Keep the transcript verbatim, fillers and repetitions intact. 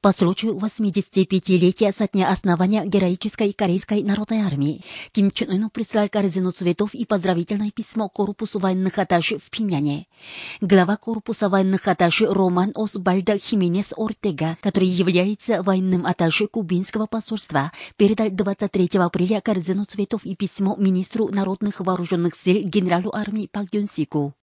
По случаю восьмидесятипятилетия со дня основания героической Корейской народной армии Ким Чен Ыну прислал корзину цветов и поздравительное письмо корпусу военных атташе в Пхеньяне. Глава корпуса военных атташе Роман Осбальдо Хименес Ортега, который является военным атташе кубинского посольства, передал двадцать третьего апреля корзину цветов и письмо министру народных вооруженных сил генералу армии Пак Гён Сику.